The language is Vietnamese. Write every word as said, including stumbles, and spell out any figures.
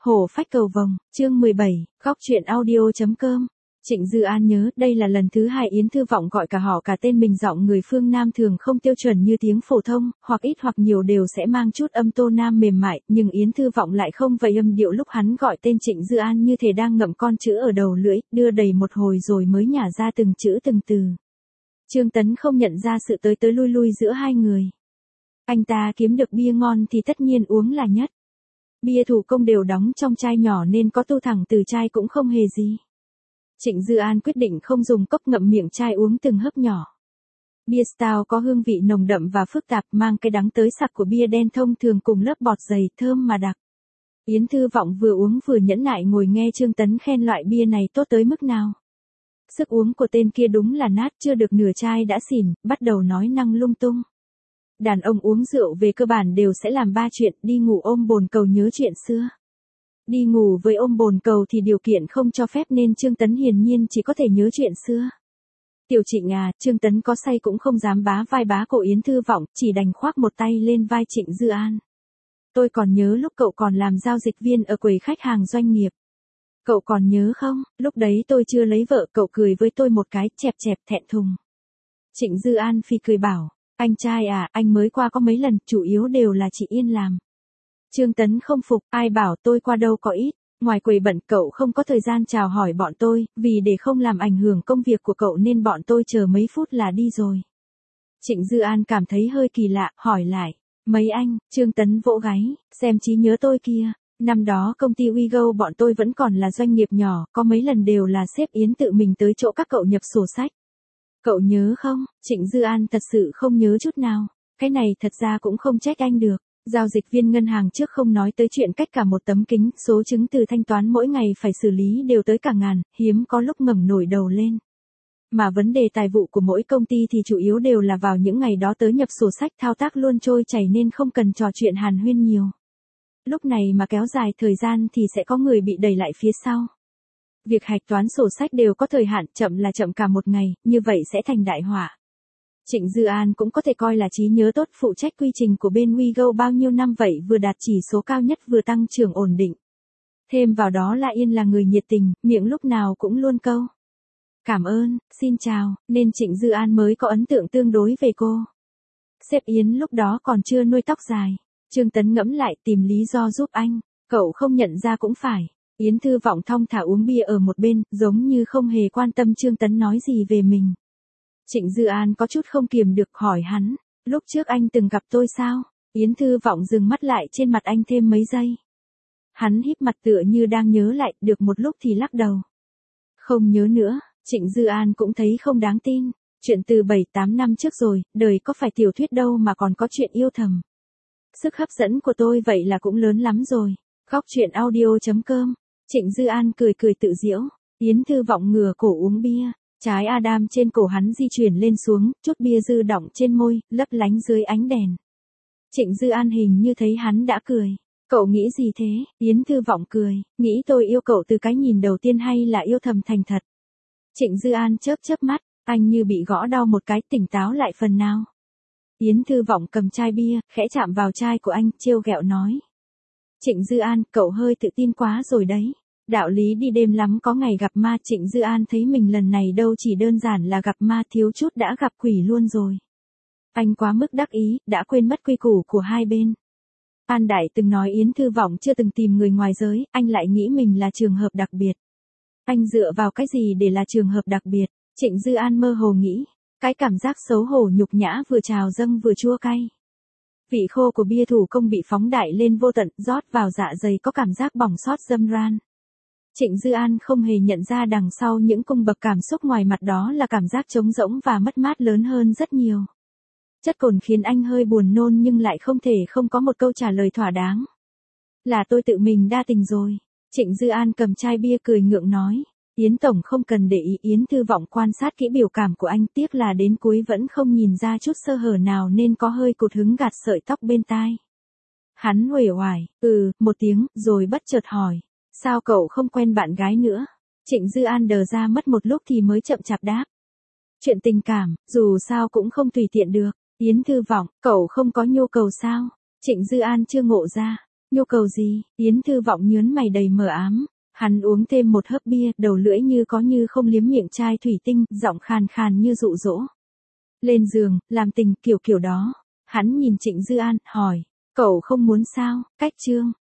Hổ phách cầu vồng, chương mười bảy, góc truyện audio.com. Trịnh Dư An nhớ đây là lần thứ hai Yến Thư Vọng gọi cả họ cả tên mình, giọng người phương Nam thường không tiêu chuẩn như tiếng phổ thông, hoặc ít hoặc nhiều đều sẽ mang chút âm tô Nam mềm mại, nhưng Yến Thư Vọng lại không vậy, âm điệu lúc hắn gọi tên Trịnh Dư An như thể đang ngậm con chữ ở đầu lưỡi, đưa đầy một hồi rồi mới nhả ra từng chữ từng từ. Trương Tấn không nhận ra sự tới tới lui lui giữa hai người. Anh ta kiếm được bia ngon thì tất nhiên uống là nhất. Bia thủ công đều đóng trong chai nhỏ nên có tu thẳng từ chai cũng không hề gì. Trịnh Dư An quyết định không dùng cốc ngậm miệng chai uống từng hớp nhỏ. Bia stout có hương vị nồng đậm và phức tạp, mang cái đắng tới sặc của bia đen thông thường cùng lớp bọt dày thơm mà đặc. Yến Thư Vọng vừa uống vừa nhẫn nại ngồi nghe Trương Tấn khen loại bia này tốt tới mức nào. Sức uống của tên kia đúng là nát, chưa được nửa chai đã xỉn, bắt đầu nói năng lung tung. Đàn ông uống rượu về cơ bản đều sẽ làm ba chuyện: đi ngủ, ôm bồn cầu, nhớ chuyện xưa. Đi ngủ với ôm bồn cầu thì điều kiện không cho phép nên Trương Tấn hiển nhiên chỉ có thể nhớ chuyện xưa. Tiểu Trịnh à, Trương Tấn có say cũng không dám bá vai bá cổ Yến Thư Vọng, chỉ đành khoác một tay lên vai Trịnh Dư An. Tôi còn nhớ lúc cậu còn làm giao dịch viên ở quầy khách hàng doanh nghiệp. Cậu còn nhớ không, lúc đấy tôi chưa lấy vợ, cậu cười với tôi một cái, chẹp chẹp thẹn thùng. Trịnh Dư An phi cười bảo, anh trai à, anh mới qua có mấy lần, chủ yếu đều là chị Yên làm. Trương Tấn không phục, ai bảo tôi qua đâu có ít, ngoài quầy bận cậu không có thời gian chào hỏi bọn tôi, vì để không làm ảnh hưởng công việc của cậu nên bọn tôi chờ mấy phút là đi rồi. Trịnh Dư An cảm thấy hơi kỳ lạ, hỏi lại, mấy anh? Trương Tấn vỗ gáy, xem trí nhớ tôi kia. Năm đó công ty Wigo bọn tôi vẫn còn là doanh nghiệp nhỏ, có mấy lần đều là sếp Yến tự mình tới chỗ các cậu nhập sổ sách. Cậu nhớ không? Trịnh Dư An thật sự không nhớ chút nào. Cái này thật ra cũng không trách anh được. Giao dịch viên ngân hàng trước không nói tới chuyện cách cả một tấm kính, số chứng từ thanh toán mỗi ngày phải xử lý đều tới cả ngàn, hiếm có lúc ngẩng nổi đầu lên. Mà vấn đề tài vụ của mỗi công ty thì chủ yếu đều là vào những ngày đó tới nhập sổ sách, thao tác luôn trôi chảy nên không cần trò chuyện hàn huyên nhiều. Lúc này mà kéo dài thời gian thì sẽ có người bị đẩy lại phía sau. Việc hạch toán sổ sách đều có thời hạn, chậm là chậm cả một ngày, như vậy sẽ thành đại họa. Trịnh Dư An cũng có thể coi là trí nhớ tốt, phụ trách quy trình của bên Wigo bao nhiêu năm vậy, vừa đạt chỉ số cao nhất vừa tăng trưởng ổn định. Thêm vào đó là Yên là người nhiệt tình, miệng lúc nào cũng luôn câu cảm ơn, xin chào, nên Trịnh Dư An mới có ấn tượng tương đối về cô. Sếp Yến lúc đó còn chưa nuôi tóc dài. Trương Tấn ngẫm lại, tìm lý do giúp anh, cậu không nhận ra cũng phải. Yến Thư Vọng thong thả uống bia ở một bên, giống như không hề quan tâm Trương Tấn nói gì về mình. Trịnh Dư An có chút không kiềm được hỏi hắn, lúc trước anh từng gặp tôi sao? Yến Thư Vọng dừng mắt lại trên mặt anh thêm mấy giây. Hắn híp mặt tựa như đang nhớ lại, được một lúc thì lắc đầu. Không nhớ nữa. Trịnh Dư An cũng thấy không đáng tin. Chuyện từ bảy tám năm trước rồi, đời có phải tiểu thuyết đâu mà còn có chuyện yêu thầm. Sức hấp dẫn của tôi vậy là cũng lớn lắm rồi. Góc truyện audio.com. Trịnh Dư An cười cười tự giễu. Yến Thư Vọng ngửa cổ uống bia. Trái Adam trên cổ hắn di chuyển lên xuống, chút bia dư đọng trên môi, lấp lánh dưới ánh đèn. Trịnh Dư An hình như thấy hắn đã cười. Cậu nghĩ gì thế? Yến Thư Vọng cười. Nghĩ tôi yêu cậu từ cái nhìn đầu tiên hay là yêu thầm thành thật? Trịnh Dư An chớp chớp mắt, anh như bị gõ đau một cái, tỉnh táo lại phần nào. Yến Thư Vọng cầm chai bia, khẽ chạm vào chai của anh, trêu ghẹo nói. Trịnh Dư An, cậu hơi tự tin quá rồi đấy. Đạo lý đi đêm lắm có ngày gặp ma. Trịnh Dư An thấy mình lần này đâu chỉ đơn giản là gặp ma, thiếu chút đã gặp quỷ luôn rồi. Anh quá mức đắc ý, đã quên mất quy củ của hai bên. An Đại từng nói Yến Thư Vọng chưa từng tìm người ngoài giới, anh lại nghĩ mình là trường hợp đặc biệt. Anh dựa vào cái gì để là trường hợp đặc biệt? Trịnh Dư An mơ hồ nghĩ. Cái cảm giác xấu hổ nhục nhã vừa trào dâng vừa chua cay. Vị khô của bia thủ công bị phóng đại lên vô tận, rót vào dạ dày có cảm giác bỏng xót dâm ran. Trịnh Dư An không hề nhận ra đằng sau những cung bậc cảm xúc ngoài mặt đó là cảm giác trống rỗng và mất mát lớn hơn rất nhiều. Chất cồn khiến anh hơi buồn nôn nhưng lại không thể không có một câu trả lời thỏa đáng. Là tôi tự mình đa tình rồi. Trịnh Dư An cầm chai bia cười ngượng nói. Yến Tổng không cần để ý. Yến Thư Vọng quan sát kỹ biểu cảm của anh, tiếc là đến cuối vẫn không nhìn ra chút sơ hở nào nên có hơi cụt hứng gạt sợi tóc bên tai. Hắn uể oải, ừ, một tiếng, rồi bất chợt hỏi. Sao cậu không quen bạn gái nữa? Trịnh Dư An đờ ra mất một lúc thì mới chậm chạp đáp. Chuyện tình cảm, dù sao cũng không tùy tiện được. Yến Thư Vọng, cậu không có nhu cầu sao? Trịnh Dư An chưa ngộ ra. Nhu cầu gì? Yến Thư Vọng nhớn mày đầy mờ ám. Hắn uống thêm một hớp bia, đầu lưỡi như có như không liếm miệng chai thủy tinh, giọng khàn khàn như dụ dỗ. Lên giường, làm tình kiểu kiểu đó. Hắn nhìn Trịnh Dư An, hỏi. Cậu không muốn sao? Cách Trương.